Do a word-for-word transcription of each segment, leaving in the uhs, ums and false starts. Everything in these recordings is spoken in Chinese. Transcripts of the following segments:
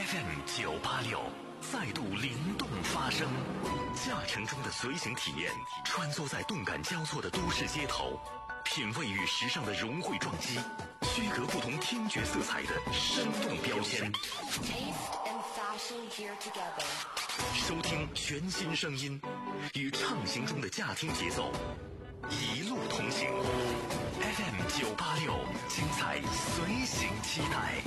F M 九八六再度灵动发声，驾乘中的随行体验，穿梭在动感交错的都市街头，品味与时尚的融汇撞击，区隔不同听觉色彩的生动标签。收听全新声音，与畅行中的驾听节奏，一路同行。F M 九八六，精彩随行期待。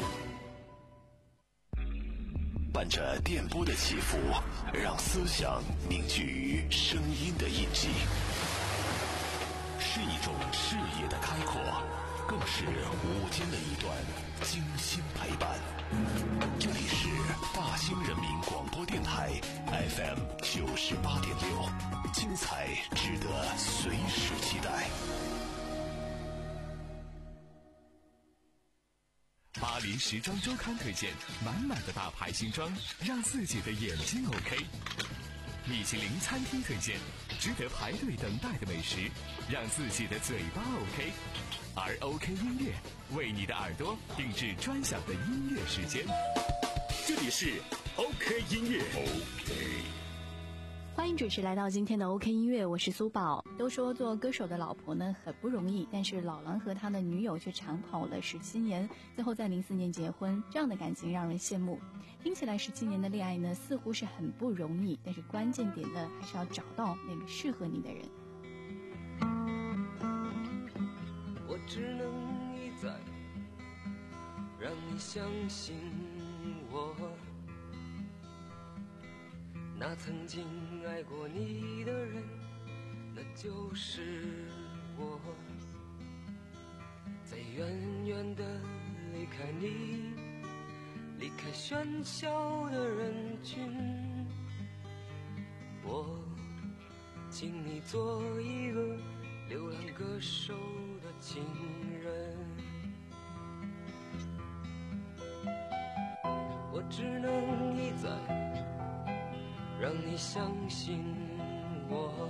伴着电波的起伏，让思想凝聚于声音的印记，是一种视野的开阔，更是午间的一段精心陪伴。这里是大兴人民广播电台 F M 九十八点六，精彩值得随时期待。 巴黎时装周刊推荐满满的大牌新装，让自己的眼睛 OK。米其林餐厅推荐值得排队等待的美食，让自己的嘴巴 OK。而 OK 音乐为你的耳朵定制专享的音乐时间。这里是 OK 音乐 OK。 欢迎准时来到今天的 OK 音乐，我是苏宝。都说做歌手的老婆呢很不容易，但是老狼和他的女友却长跑了十七年，最后在零四年结婚，这样的感情让人羡慕。听起来十七年的恋爱呢似乎是很不容易，但是关键点呢还是要找到那个适合你的人。 我只能一再让你相信我，那曾经爱过你的人，那就是我。在远远的离开你，离开喧嚣的人群，我请你做一个流浪歌手的情人。我只能一再让你相信我，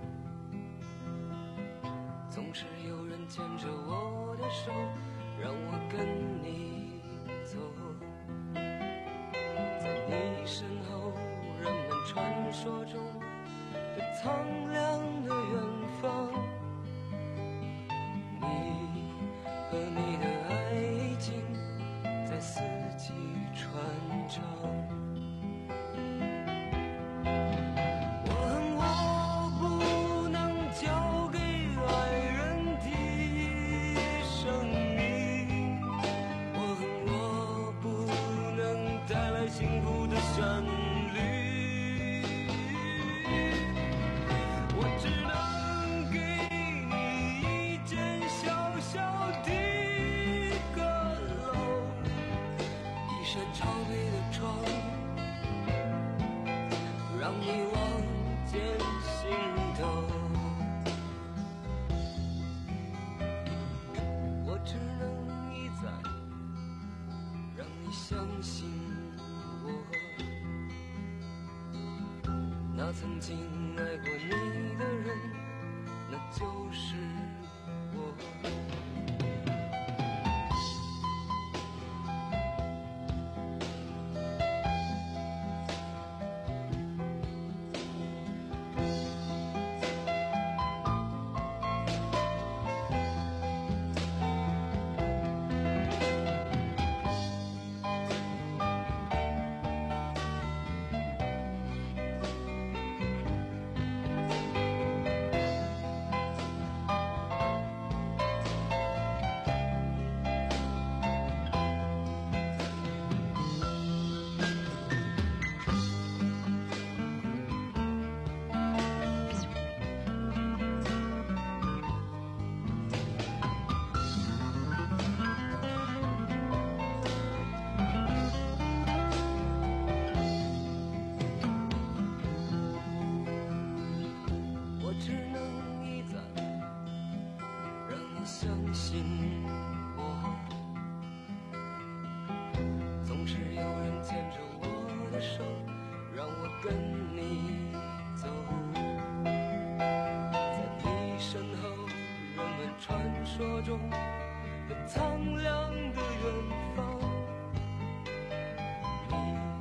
总是有人牵着我的手，让我跟你走。在你身后，人们传说中的苍凉的远方，你和你的爱情在四季传唱。那曾经爱过你的人，那就是我。说中的苍凉的远方，你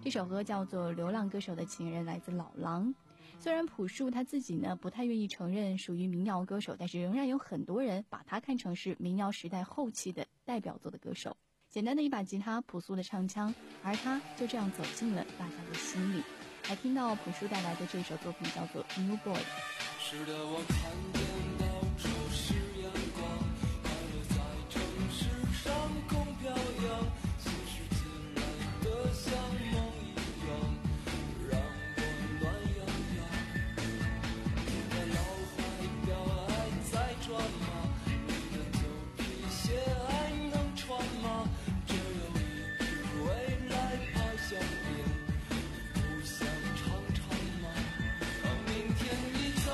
这首歌叫做《流浪歌手的情人》，来自老狼。虽然朴树他自己呢不太愿意承认属于民谣歌手，但是仍然有很多人把他看成是民谣时代后期的代表作的歌手。简单的一把吉他，朴素的唱腔，而他就这样走进了大家的心里。来听到朴树带来的这首作品叫做《New Boy》。 是的，我看见到处是阳光，还有在城市上空飘扬，心是自然的像梦一样，让我暖洋洋。你的老怀表还在转吗？你的旧皮鞋还能穿吗？这有一日未来跑向边，你不想尝尝吗？当明天一早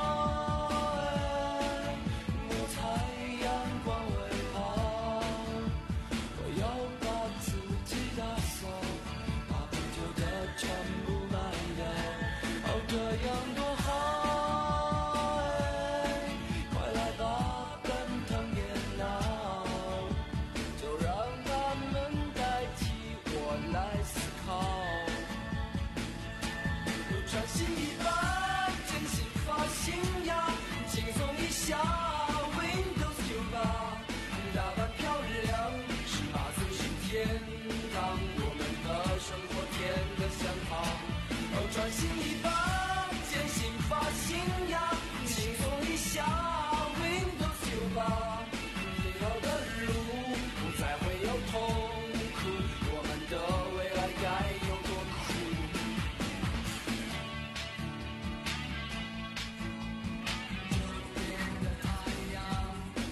转心一把，坚信发信仰，轻松一下 Windows 九八，以后的路不再会有痛苦，我们的未来该有多酷。这边的太阳，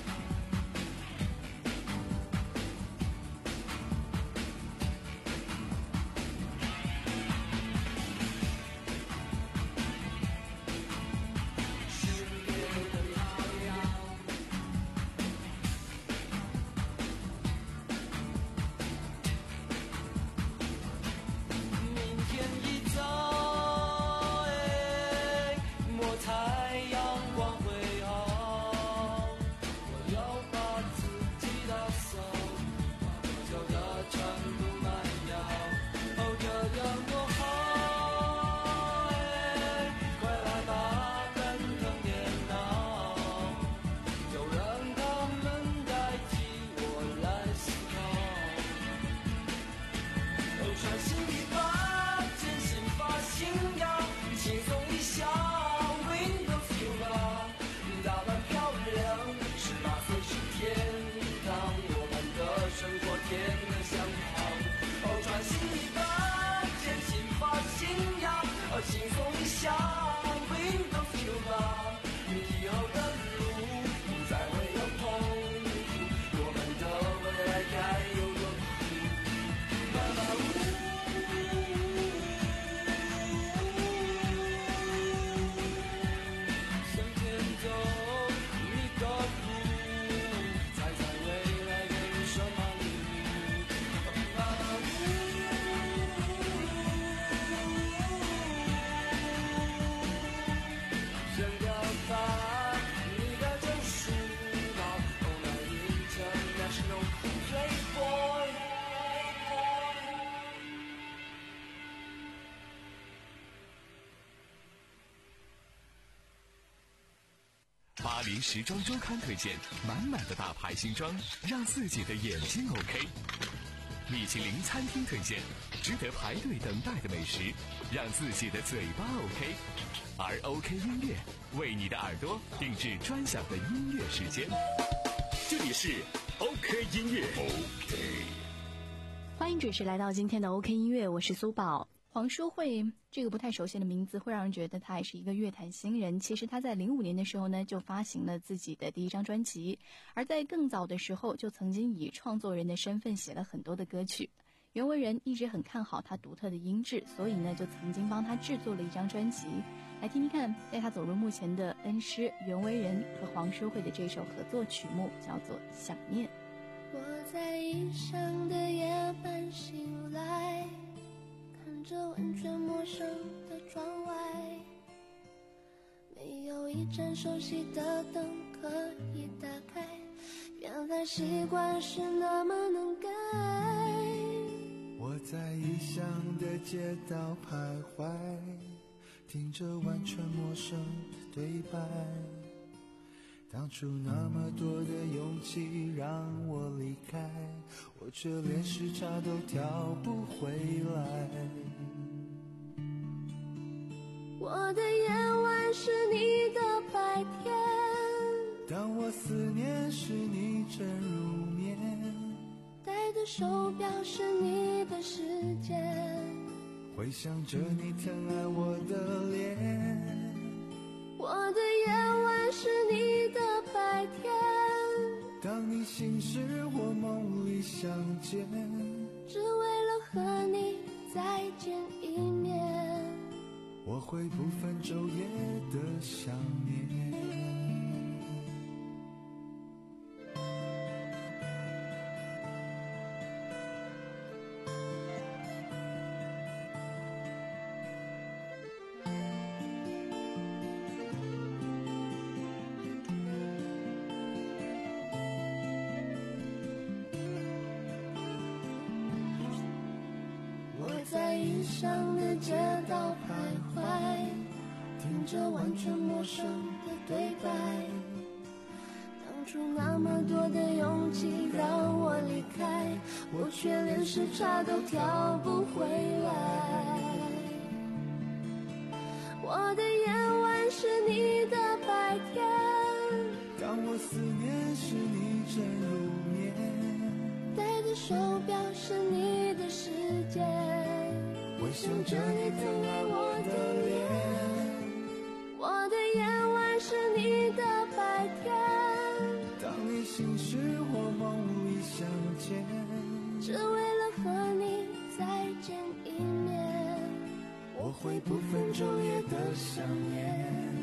轻松一下 Windows 九八，以后的路不再会有痛苦，我们的未来该有多酷。爸爸呜，向前走你的路，猜猜未来给你什么礼物。爸爸呜， 巴黎时装周刊推荐满满的大牌新装，让自己的眼睛 OK。米其林餐厅推荐值得排队等待的美食，让自己的嘴巴 OK。而 OK 音乐为你的耳朵定制专享的音乐时间。这里是 OK 音乐 OK。 欢迎准时来到今天的 OK 音乐，我是苏宝。黄淑慧这个不太熟悉的名字会让人觉得她也是一个乐坛新人，其实她在零五年的时候呢就发行了自己的第一张专辑，而在更早的时候就曾经以创作人的身份写了很多的歌曲。袁惟仁一直很看好她独特的音质，所以呢就曾经帮她制作了一张专辑。来听听看带她走入目前的恩师袁惟仁和黄淑慧的这首合作曲目，叫做《想念》。 我在异乡的夜半醒来，看着完全陌生的窗外，没有一盏熟悉的灯可以打开，原来习惯是那么能改。 我在异乡的街道徘徊，听着完全陌生的对白。当初那么多的勇气让我离开，我却连时差都调不回来。 我的夜晚是你的白天， 当我思念时你正入眠， 戴的手表是你的时间， 回想着你疼爱我的脸。 我的夜晚是你的白天， 当你醒时我梦里相见， 只为了和你再见一面， 我会不分昼夜的想念。 在异乡的街道徘徊，听着完全陌生的对白。当初那么多的勇气让我离开，我却连时差都调不回来。我的夜晚是你的白天， 当我思念时你正入眠， 戴的手表是你的时间， 回想着你疼爱我的脸。 我的夜晚是你的白天， 当你醒时我梦里相见， 只为了和你再见一面， 我会不分昼夜的想念。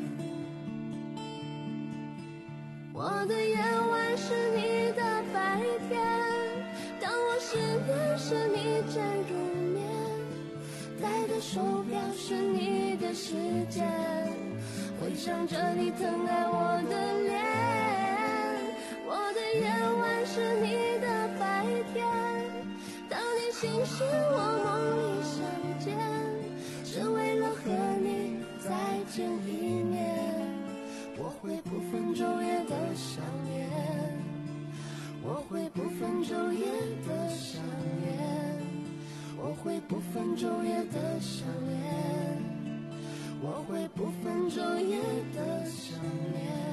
我的夜晚是你的白天，当我思念时你正入眠，戴的手表是你的时间，回想着你疼爱我的脸。我的夜晚是你的白天，当你醒时我梦里相见，只为了和你再见一面，我会不分昼夜的想念，我会不分昼夜的想念，我会不分昼夜的想念，我会不分昼夜的想念。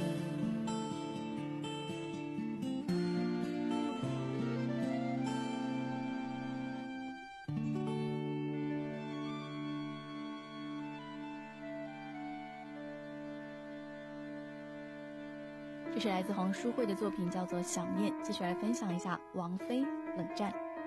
这是来自黄淑慧的作品，叫做《想念》。继续来分享一下王菲《冷战》。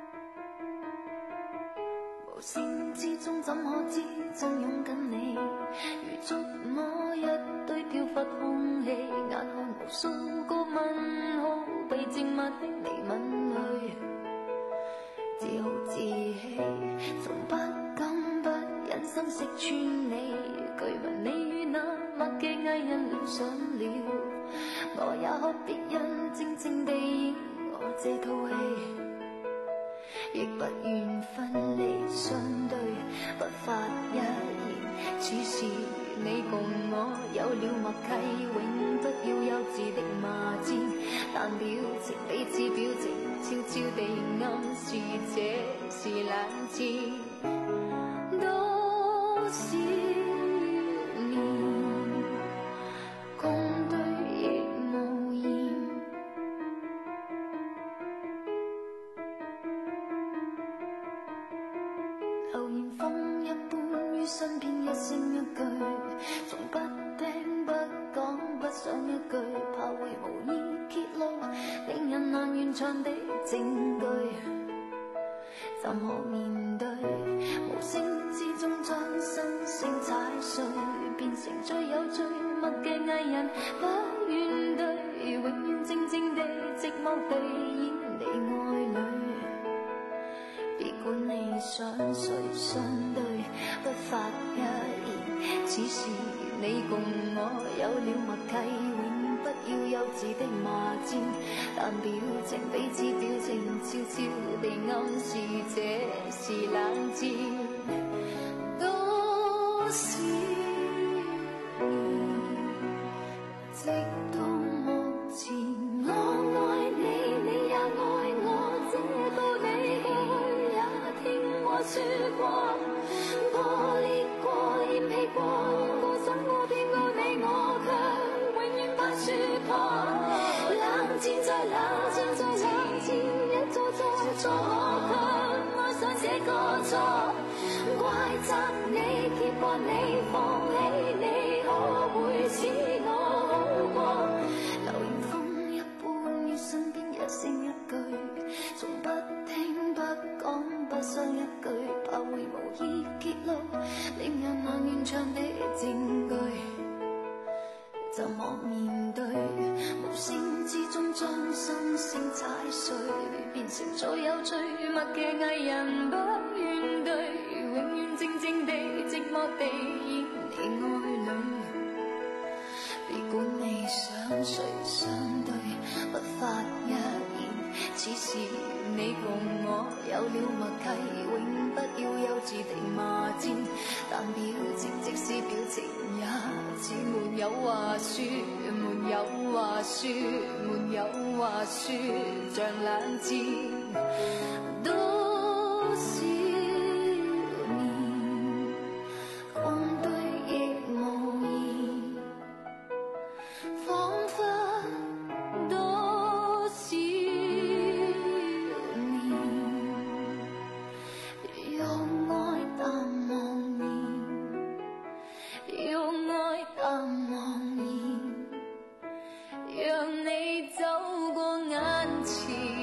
無聲之中怎可知真擁緊你，如觸摸一堆飄忽空氣，眼看無數個問號被靜默的你吻淚，自豪自棄，從不敢不忍心識穿你，據聞你與那默嘅藝人戀上了，我也學別人靜靜地演我這套戲，亦不願分離相對，不發一言。此時你共我有了默契，永不要幼稚的罵戰，但表情彼此表情，悄悄地暗示這是冷戰。多少年共對亦無言，流言風一般於身邊一聲一句，從不聽不講不想一句，怕會無意揭露令人難完場的證據，怎可面對？無聲之中將心聲踩碎，變成最有最默嘅藝人，不願對，永遠靜靜地寂寞地演你愛侶。別管你想誰相對，不發一言。此時你共我有了默契，永不要幼稚的罵戰，但表情彼此表情，悄悄地地暗示这是冷战。多少年，直到目前，我愛你，你也愛我，這道理過去也聽我說過，破裂過，嫌棄過，怨過，想過，騙過你，我卻永遠怕說破。冷戰再冷戰再冷戰，一錯再錯，我卻愛上這個錯。怪責你，揭破你，放棄你，可會使我好過？流言風一般於身邊一聲一句，從不聽不講不傷一句，怕會無意揭露令人難圓場的證據。就莫面對，無聲之中將心聲踩碎，變成再有趣默劇藝人不怨對，永遠靜靜地寂寞地演你愛侶。別管你想誰相對，不發一言，此時你共我有了默契，永不要幼稚地罵戰，但表情即使表情也似沒有話說，沒有話說，沒有話說，像冷戰。多少年，光對亦無言，彷彿多少年，用愛淡忘年，用愛淡忘年，讓你走過眼前。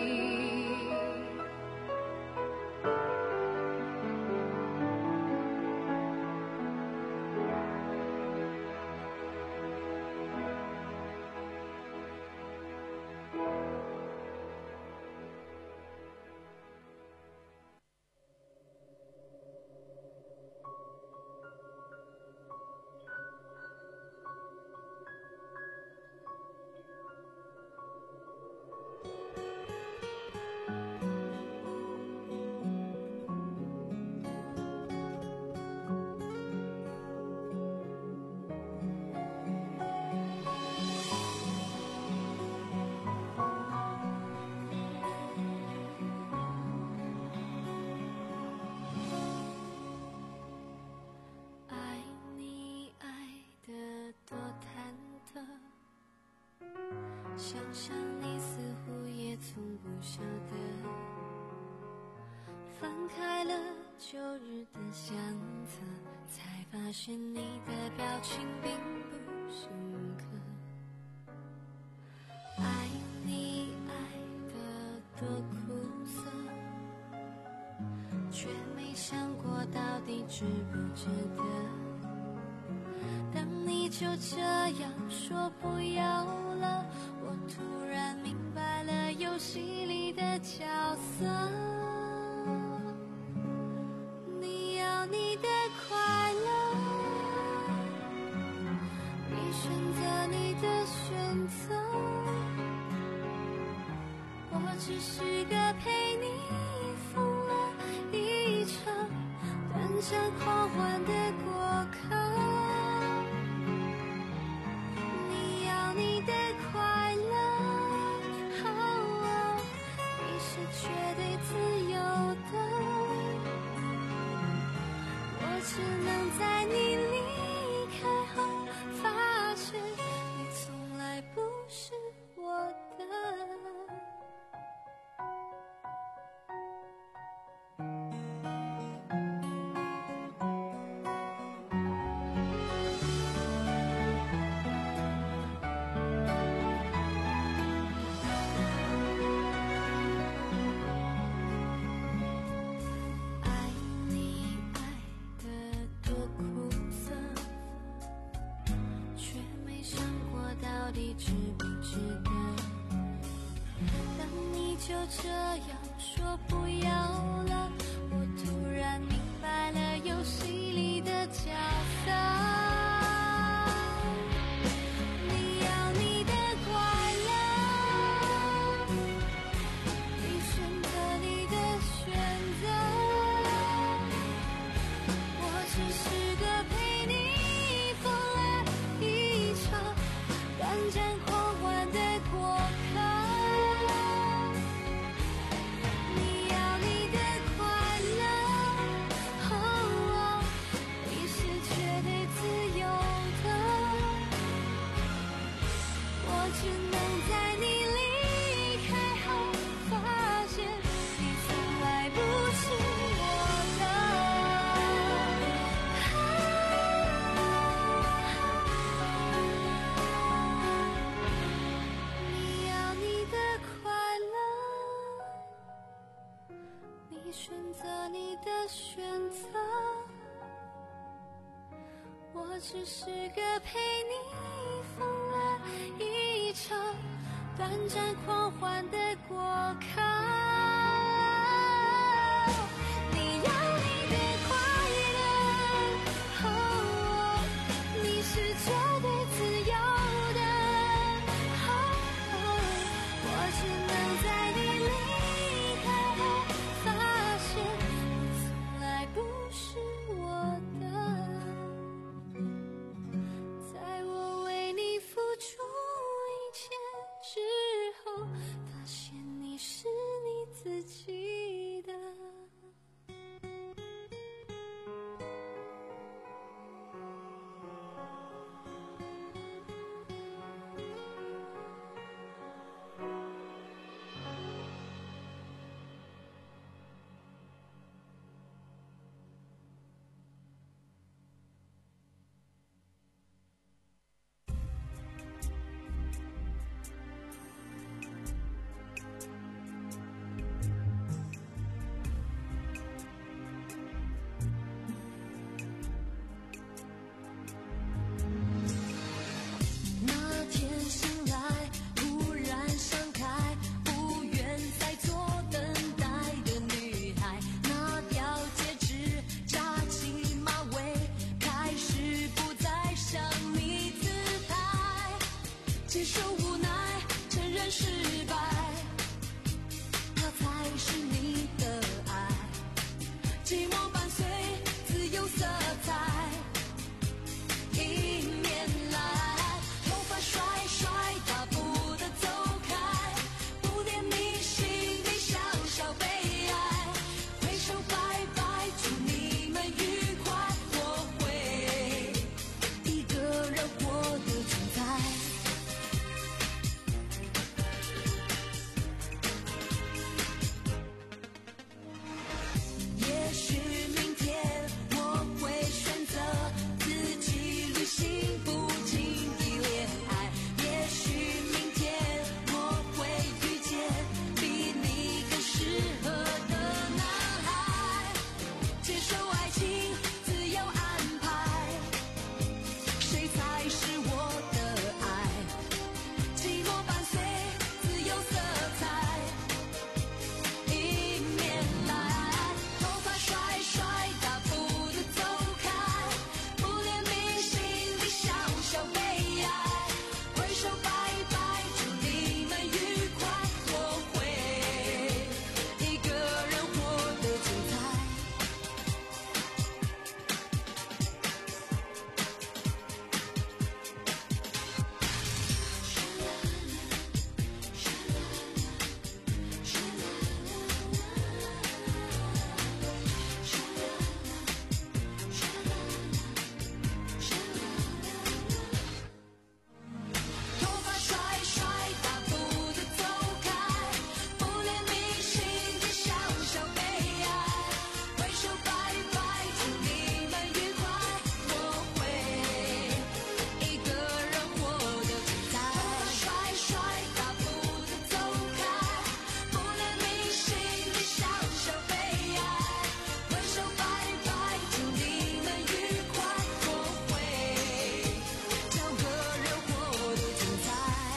想想你似乎也从不晓得，翻开了旧日的相册，才发现你的表情并不深刻。爱你爱得多苦涩，却没想过到底值不值得。当你就这样说不要了，我突然明白了游戏里的角色。你要你的快乐，你选择你的选择，我只是个陪你疯了一场短暂狂欢的过客。绝对自由的，我只能在你离开后发现，你从来不是我的。就这样说不要了，我突然明白了游戏里的角色。你要你的快乐，你选择你的选择你的选择，我只是个陪你疯了一场短暂狂欢的过客。你要你的快乐，哦，你是绝对自由的，哦，我只能在你离开后发现你从来不是我的。在我为你付出一切之后，发现你是你自己的。那天醒来，忽然想开，不愿再做等待的女孩。那条戒指扎起马尾，开始不再像你姿态。接受无奈，承认失败，它才是你的爱。寂寞伴随自由色彩，迎面来，头发甩甩，大步的走开，不念你心里小小悲哀，挥手拜拜，祝你们愉快，我会一个人活得精彩。也许明天我会选择自己旅行，不经意恋爱。也许明天我会遇见比你更适合的男孩。接受爱情，自由安排，谁才是我的爱？寂寞伴随自由色彩，迎面来，头发甩甩，大步的走开，不念你心里小小悲哀，挥手拜拜，祝你们愉快，我会一个人活得精彩。头发甩甩，大步的走开，不念你心里小小悲哀，挥手拜拜，祝你们愉快，我会一个人活得精彩。头发甩甩，大步的走开，不念你心里小小悲哀，挥手拜拜，祝你们愉快，我会找个人活得精彩。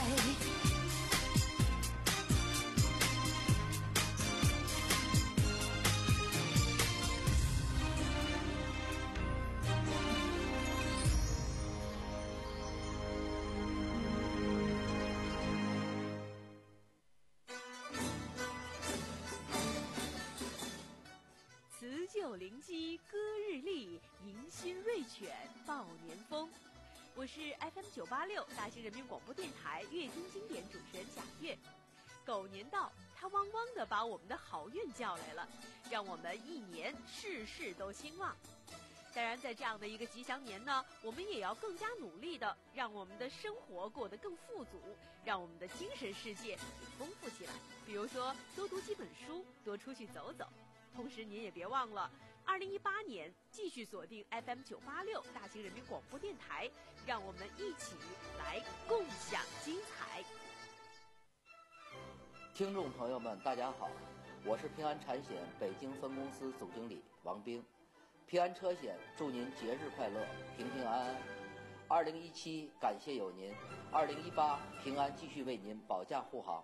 辞旧临机歌日丽，迎新瑞犬报年风。我是 F M 九八六大兴人民广播电台乐听经典主持人贾月。狗年到，它汪汪地把我们的好运叫来了，让我们一年事事都兴旺。当然，在这样的一个吉祥年呢，我们也要更加努力的让我们的生活过得更富足，让我们的精神世界也丰富起来。比如说，多读几本书，多出去走走。同时，您也别忘了，二零一八年继续锁定 F M 九八六大兴人民广播电台，让我们一起来共享精彩。 听众朋友们，大家好， 我是平安产险北京分公司总经理王兵。平安车险祝您节日快乐，平平安安。二零一七感谢有您，二零一八平安继续为您保驾护航。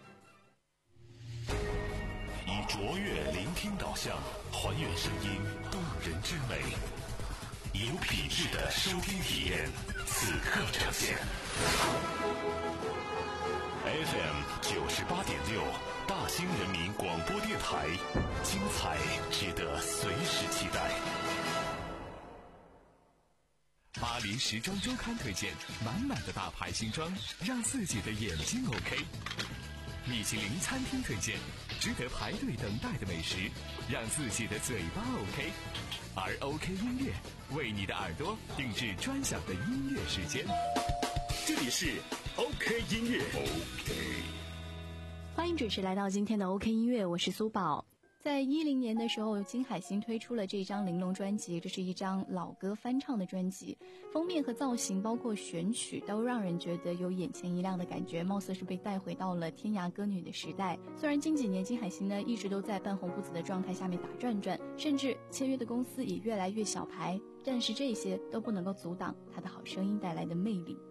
以卓越聆听导向，还原声音动人之美，有品质的收听体验，此刻呈现。F M 九十八点六，大兴人民广播电台，精彩值得随时期待。 巴黎时装周刊推荐满满的大牌新装，让自己的眼睛 OK。米其林餐厅推荐值得排队等待的美食，让自己的嘴巴 OK。而 OK 音乐为你的耳朵定制专享的音乐时间。 这里是 OK 音乐 OK。 欢迎准时来到今天的 OK 音乐，我是苏宝。在一零年的时候，金海心推出了这张玲珑专辑，这是一张老歌翻唱的专辑，封面和造型包括选曲都让人觉得有眼前一亮的感觉，貌似是被带回到了天涯歌女的时代。虽然近几年金海心呢一直都在半红不紫的状态下面打转转，甚至签约的公司也越来越小牌，但是这些都不能够阻挡她的好声音带来的魅力。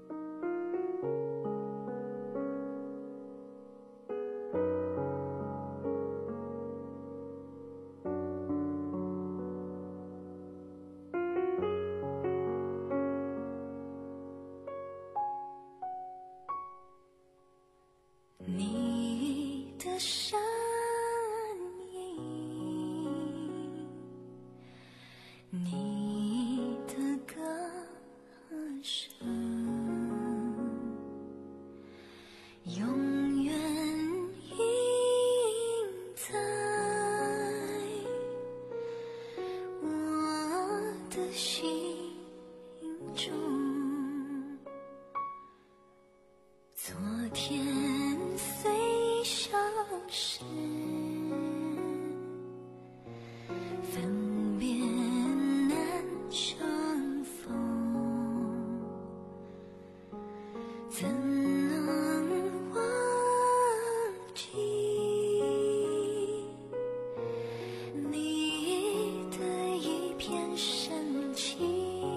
你的身影，你的歌声，永远印在我的心中。昨天虽消逝，分别难相逢，怎能忘记你的一片深情？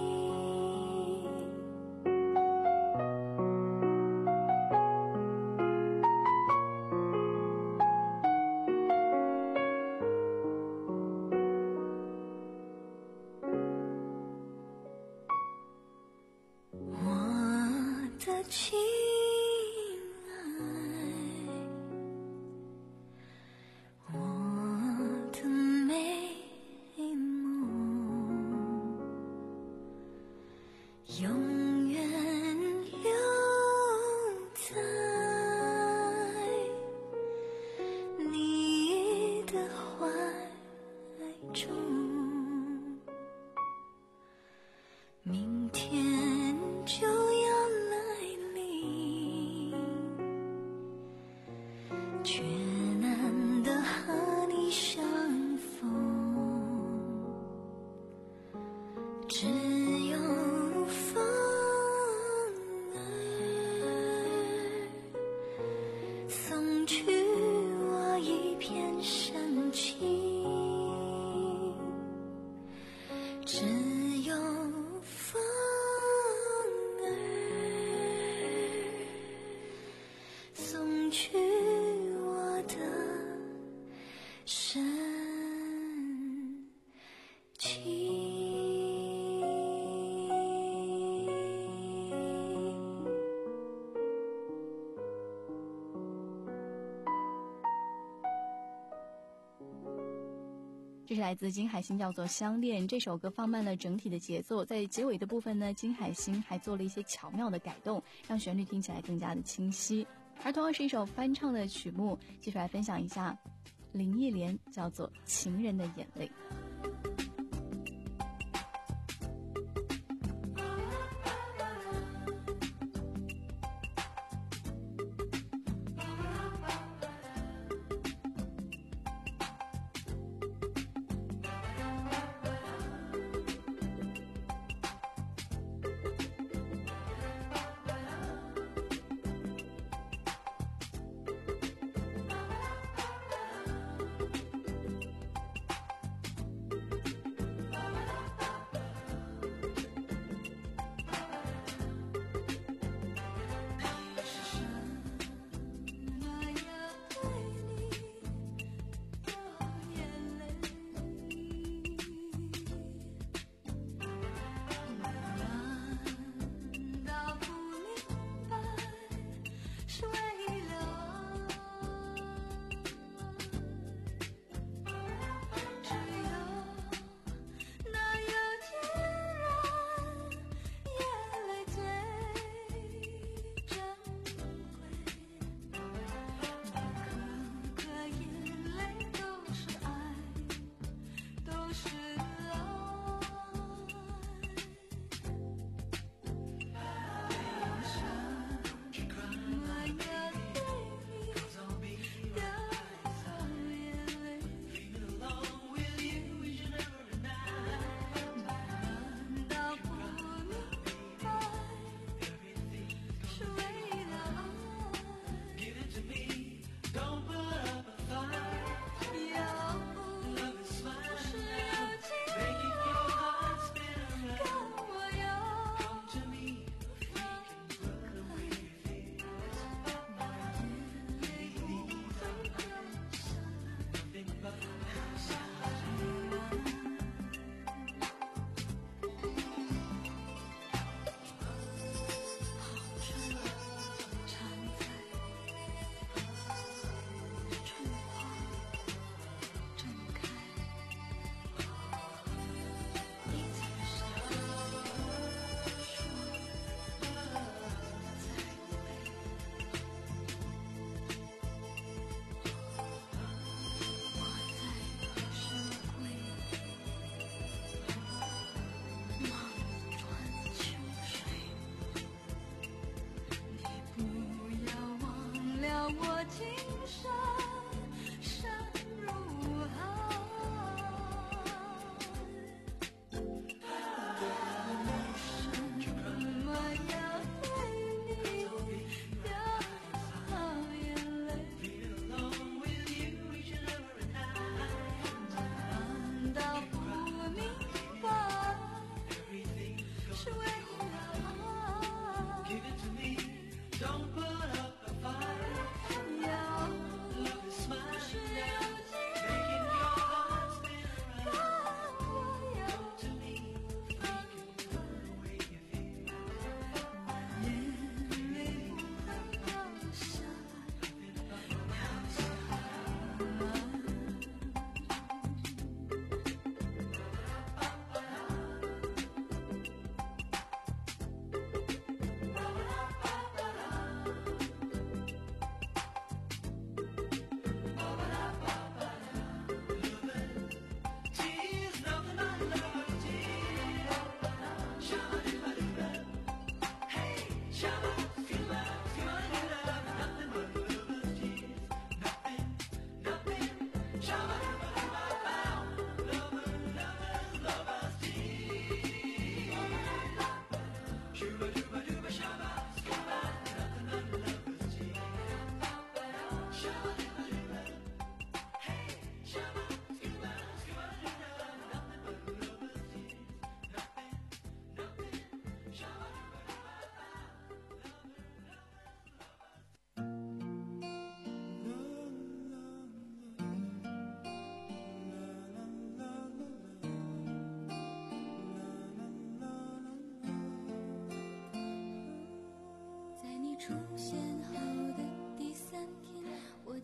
亲爱，我的美梦，永远留在你的怀中。明天就要却难得和你相逢，只有风儿送去我一片深情，只有风儿送去深情。 这是来自金海心，叫做《相恋》。这首歌放慢了整体的节奏，在结尾的部分呢，金海心还做了一些巧妙的改动，让旋律听起来更加的清晰。而同样是一首翻唱的曲目，继续来分享一下林忆莲，叫做《情人的眼泪》。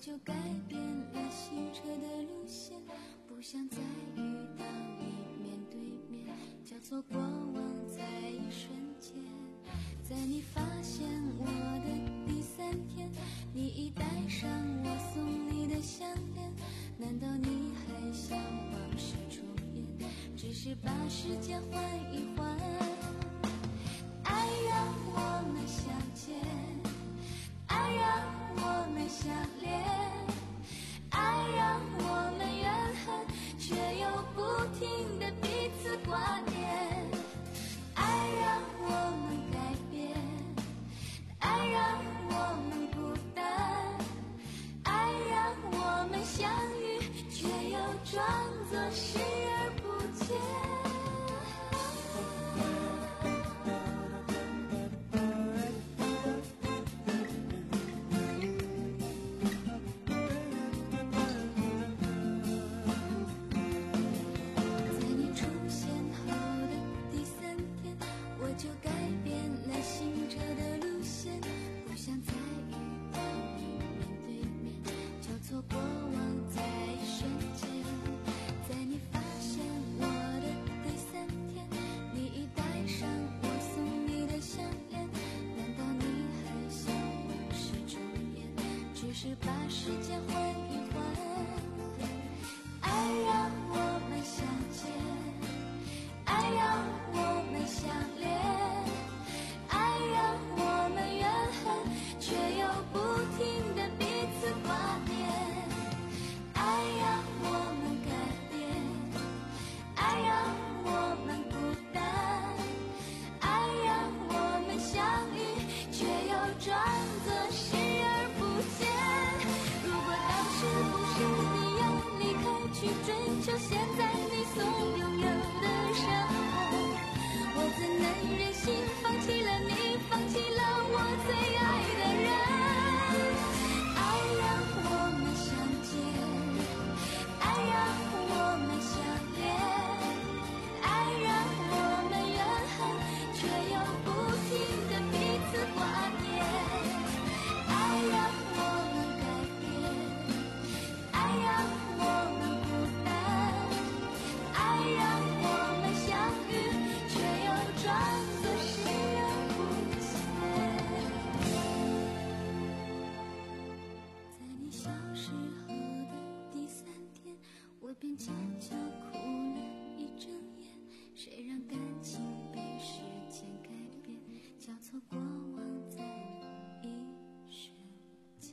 就改变了行车的路线，不想再遇到你面对面，交错过往在一瞬间。在你发现我的第三天，你已带上我送你的项链，难道你还想往事重演？只是把时间换一换，爱让我们相见，爱让我们相恋，爱让我们怨恨，却又不停地彼此挂念。爱让我们改变，爱让我们孤单，爱让我们相遇，却又装作视而不见。是把时间换一换，爱让我们相见，爱让我们相恋，爱让我们怨恨，却又不停地彼此挂念。爱让我们改变，爱让我们孤单，爱让我们相遇，却又装作视而不见。是不是你要离开，去追求现在你所拥有的生活？我怎能忍心放弃了你，放弃了我最爱的人？爱让我们相见，爱让我们相恋，爱让我们怨恨，却又不停地彼此挂念。爱让我们爱让我们孤单，爱让我们相遇，却又装作视而不见。在你消失后的第三天，我便悄悄哭了一整夜。谁让感情被时间改变，交错过往在一瞬间。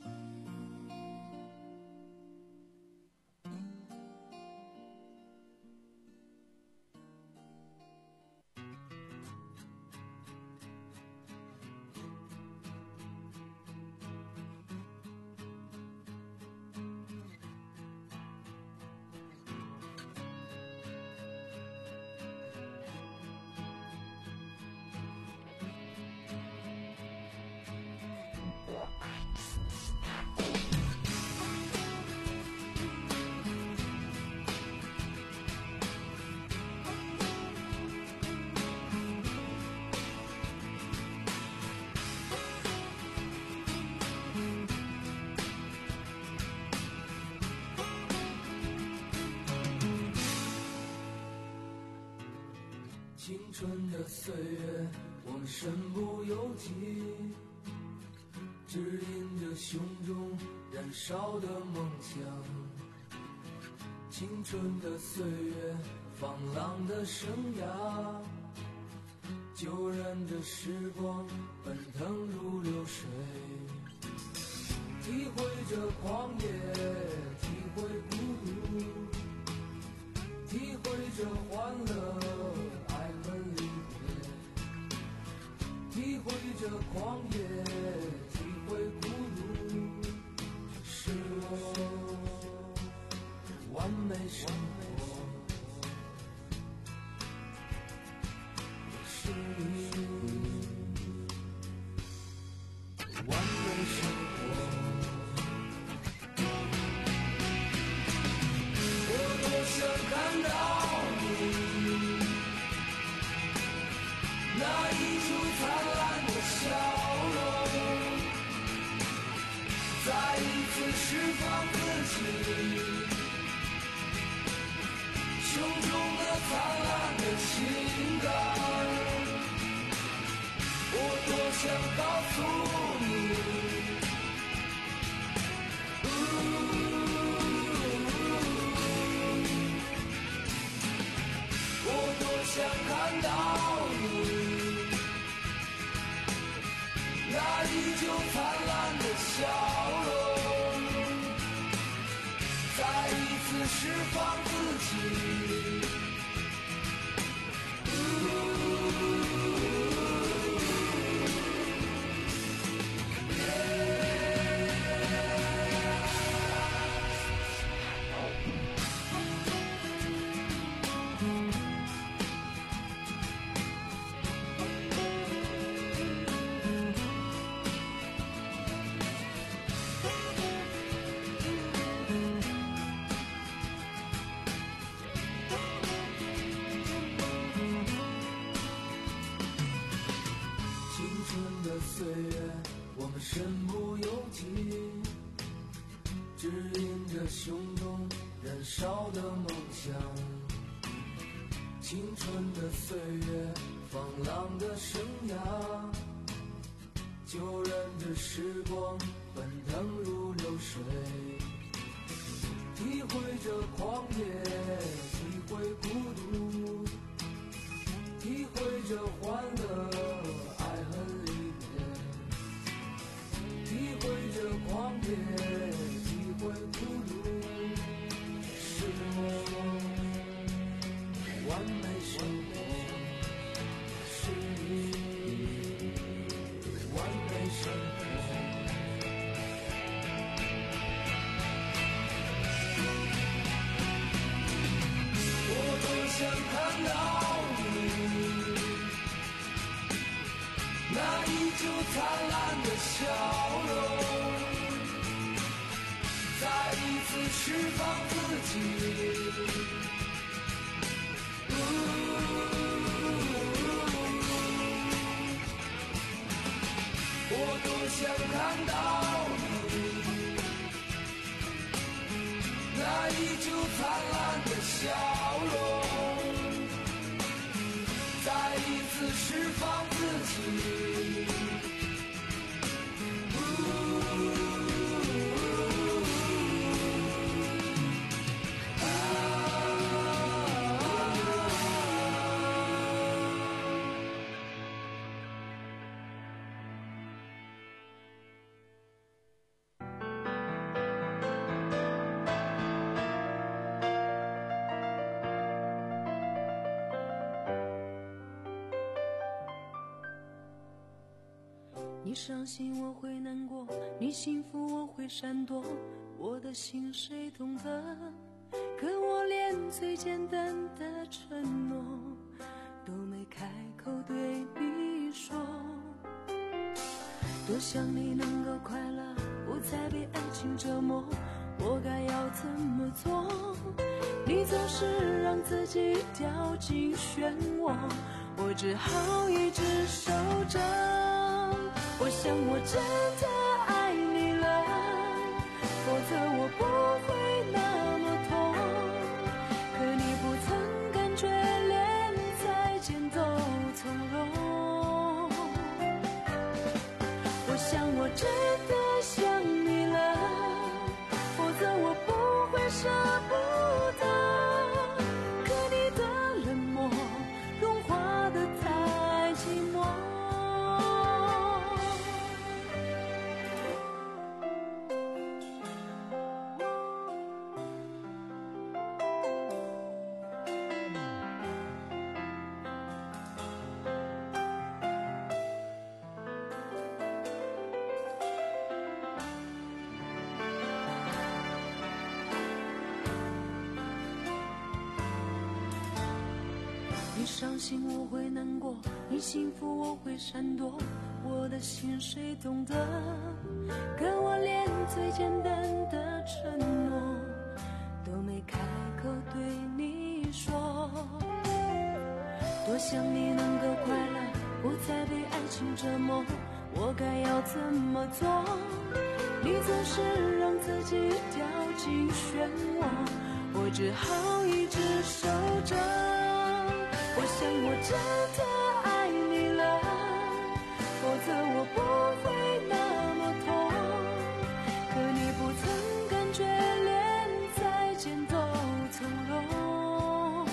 青春的岁月，我们身不由己，指引着胸中燃烧的梦想。青春的岁月，放浪的生涯，就任着时光奔腾如流水，体会着狂野，体会孤独，体会着欢乐，爱恨离别，体会着狂野，体会孤独，是我完美生活，也是你完美生活。我多想看到你那一出灿烂的笑容，再一次释放的情感，我多想告诉你，我多想看到你那依旧灿烂的笑容，再一次释放自己。岁月，我们身不由己，指引着胸中燃烧的梦想。青春的岁月，放浪的生涯，就任着时光奔腾如流水，体会着狂野，体会孤独，体会着欢乐，爱恨离别，体会着狂野，体会孤独，是我完美生活，是你完美生活。我多想看到你那依旧灿烂的笑容，再一次释放自己。我多想看到你那依旧灿烂的笑容，再一次释放自己。 你伤心我会难过，你幸福我会闪躲，我的心谁懂得？可我连最简单的承诺都没开口对你说。多想你能够快乐，不再被爱情折磨，我该要怎么做？你总是让自己掉进漩涡，我只好一直守着。我想我真的爱你了，否则我不会那么痛。可你不曾感觉连再见都从容。我想我真的想你了，否则我不会舍不得。可你的冷漠融化得太寂寞。你伤心我会难过，你幸福我会闪躲，我的心谁懂得？可我连最简单的承诺都没开口对你说。多想你能够快乐，不再被爱情折磨，我该要怎么做？你总是让自己掉进漩涡，我只好一直守着。我想我真的爱你了，否则我不会那么痛。可你不曾感觉连再见都从容。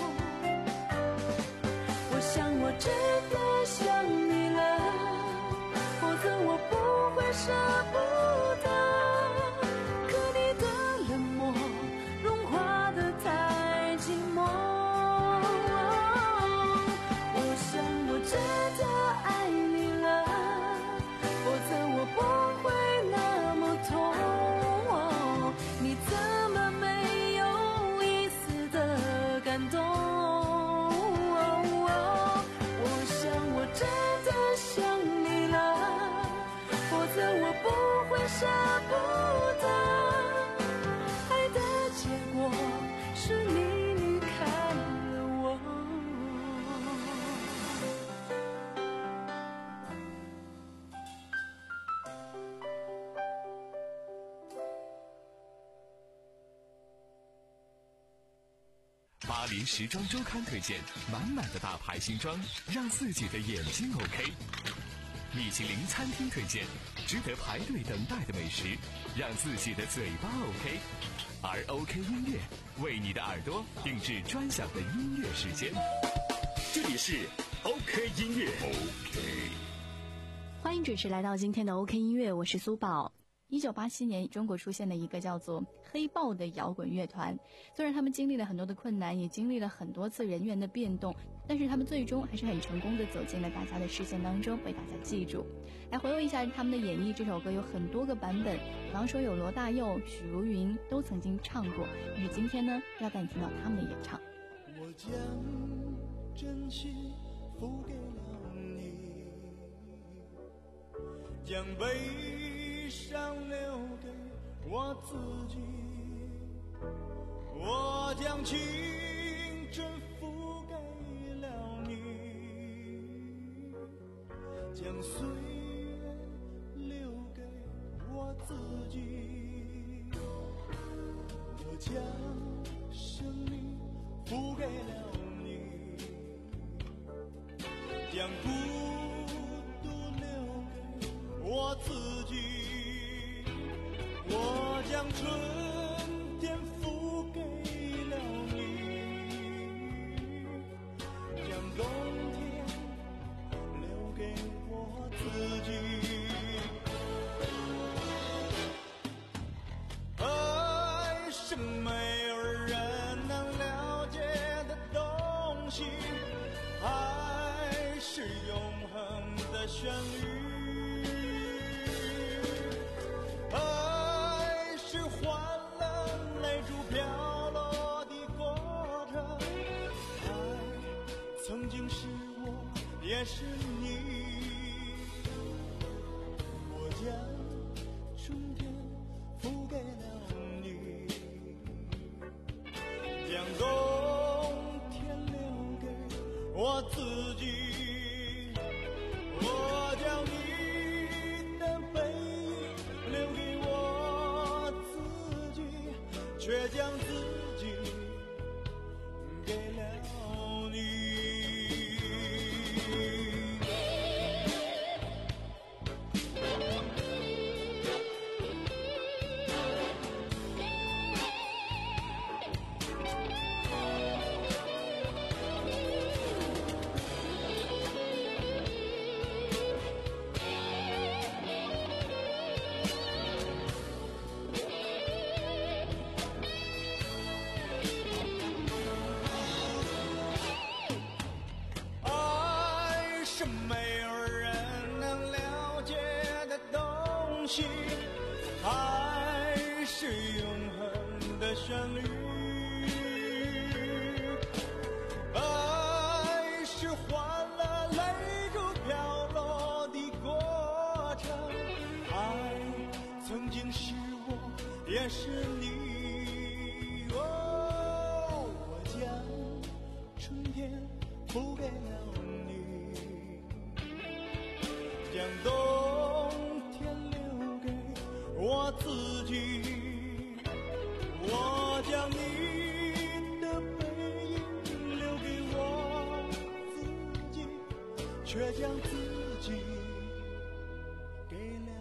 我想我真的想你了，否则我不会舍不得。可你的冷漠融化得太寂寞。我想我真的爱你了，否则我不会那么痛。你怎么没有一丝的感动？我想我真的想你了，否则我不会舍不得。爱的结果是你离开了我。 巴黎时装周刊推荐满满的大牌新装，让自己的眼睛 OK。米其林餐厅推荐值得排队等待的美食，让自己的嘴巴 OK。而 OK 音乐为你的耳朵定制专享的音乐时间。这里是 OK 音乐 OK。 欢迎准时来到今天的 OK 音乐，我是苏宝。一九八七年，中国出现了一个叫做黑豹的摇滚乐团。虽然他们经历了很多的困难，也经历了很多次人员的变动，但是他们最终还是很成功的走进了大家的视线当中，被大家记住。来回味一下他们的演绎，这首歌有很多个版本，比方说有罗大佑、许茹芸都曾经唱过，但是今天呢，要带你听到他们的演唱。 我将真心付给了你，将悲伤留给我自己，我将青春付给了你，将岁月留给我自己，我将生命付给了你，将孤独留给我自己，我将春天付给了你，将冬天留给我自己。爱是没有人能了解的东西，爱是永恒的旋律，爱是换了泪珠飘落的过程，爱曾经是我，也是你，我将春天付给了你，将冬天留给我自己，我将你的背影留给我自己，却将自己给了你。爱是没有人能了解的东西，爱是永恒的旋律，爱是换了泪珠飘落的过程，爱曾经是我，也是你，哦，我将春天付给了你，将冬天留给我自己，我将你的背影留给我自却将自己给了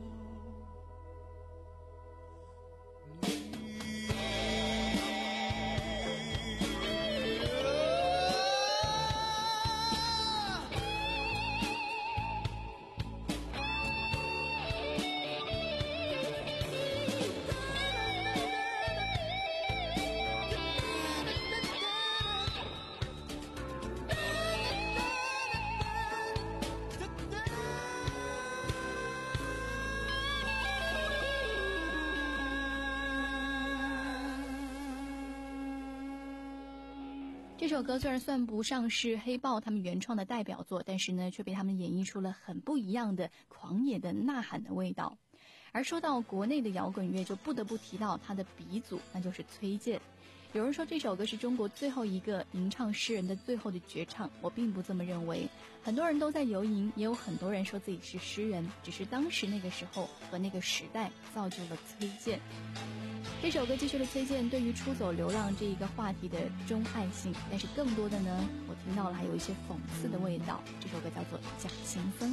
这首歌虽然算不上是黑豹他们原创的代表作，但是呢，却被他们演绎出了很不一样的狂野的呐喊的味道。而说到国内的摇滚乐，就不得不提到他的鼻祖，那就是崔健。有人说这首歌是中国最后一个吟唱诗人的最后的绝唱，我并不这么认为。很多人都在游吟，也有很多人说自己是诗人，只是当时那个时候和那个时代造就了崔健。这首歌继续了崔健对于出走流浪这一个话题的钟爱性，但是更多的呢，我听到了还有一些讽刺的味道。这首歌叫做《假行僧》。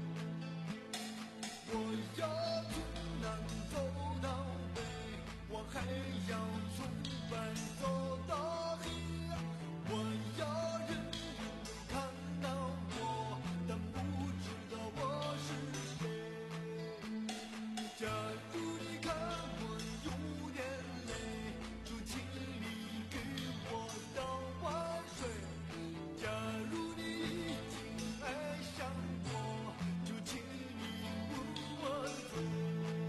我要从南走到北，我还要从北走到黑，我要人人看到我，但不知道我是谁。假如你看我有点累，就请你给我倒碗水。假如你已经爱上我，就请你吻我嘴。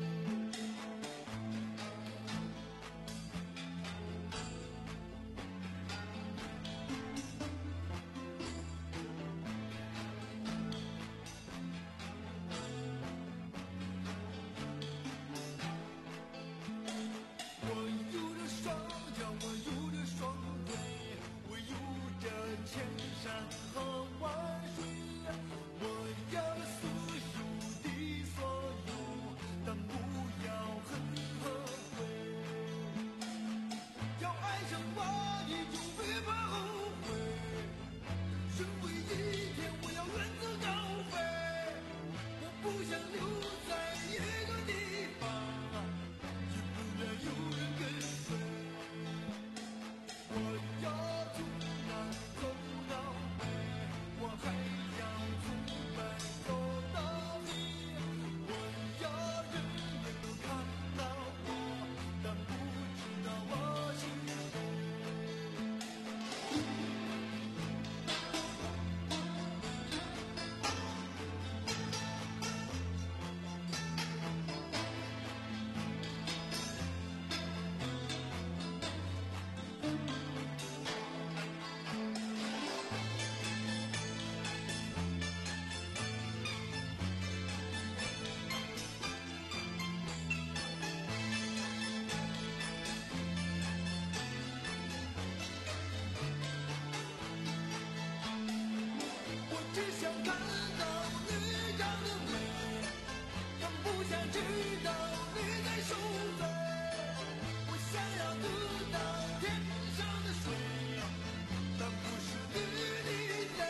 我有着双脚，我有着双腿，我有着千山和万水，我要的所有的所有，但不要恨和悔。要爱上我，你就别怕后悔。终有一天我要远走高飞，我不想留在一个地方，也不愿有人跟随。我要从南走到北，我还要从北走到黑。我要人人都看到我，但不知道我是谁。我只想看到你长得美，但不想知道你在受罪。我想要得到天上的水，但不是你的泪。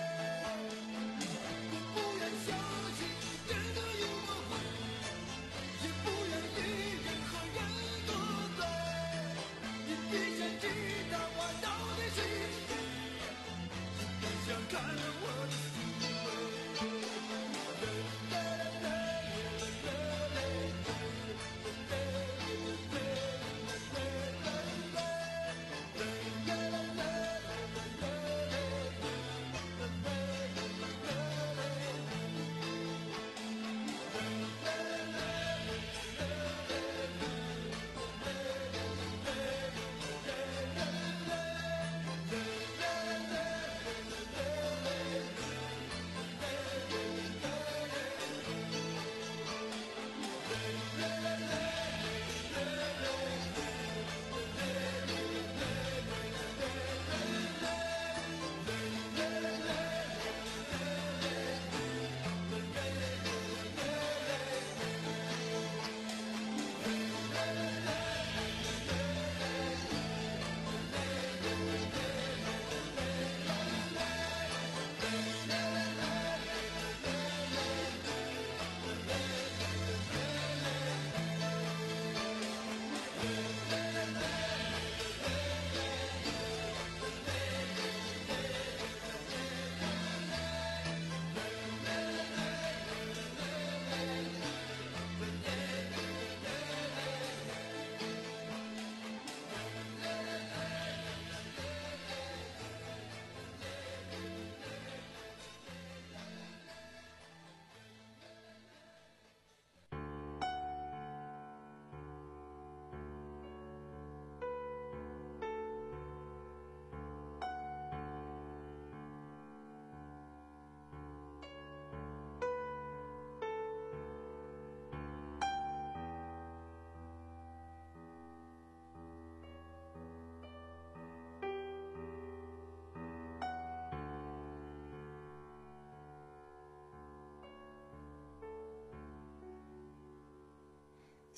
我不愿相信真的有魔鬼，也不愿与任何人作对。你必须知道我到底是谁，不想看到我的滋味。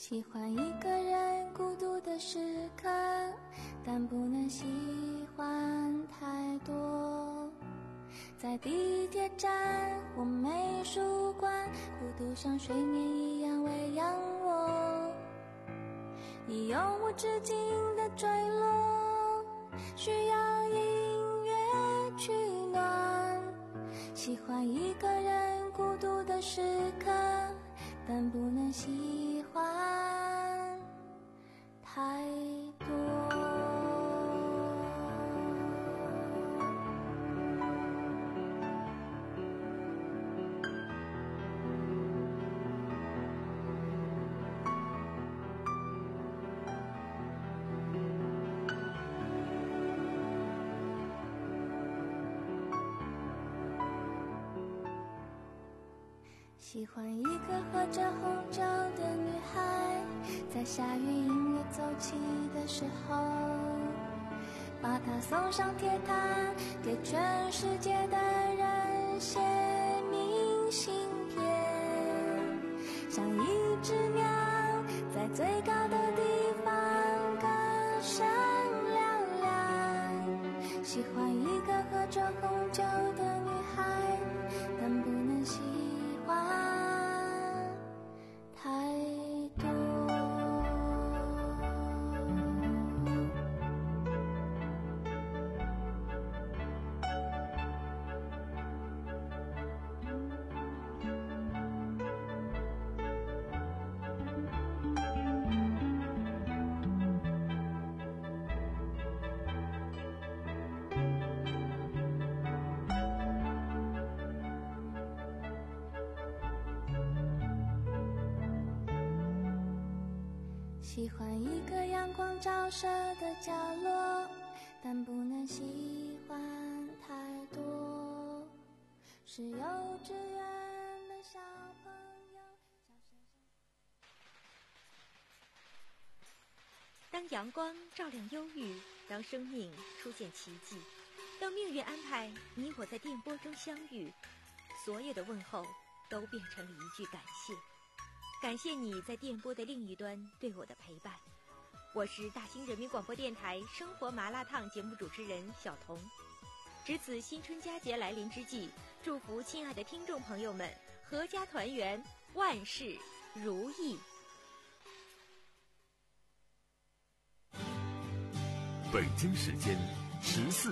喜欢一个人孤独的时刻，但不能喜欢太多。在地铁站或美术馆，孤独像水面一样喂养我，你永无止境的坠落，需要音乐取暖。喜欢一个人孤独的时刻，但不能喜欢太多。喜欢一个喝着红酒的女孩，在下雨音乐奏起的时候，把她送上铁塔，给全世界的人写明信片，像一只鸟在最高的地方歌声嘹亮。喜欢一个喝着红酒的女孩，但不能喜欢太多。喜欢一个阳光照射的角落，但不能喜欢太多。是幼稚园的小朋友。 当阳光照亮忧郁，当生命出现奇迹，当命运安排你我在电波中相遇，所有的问候都变成了一句感谢。感谢你在电波的另一端对我的陪伴。我是大兴人民广播电台生活麻辣烫节目主持人小彤。值此新春佳节来临之际，祝福亲爱的听众朋友们阖家团圆，万事如意。 北京时间十四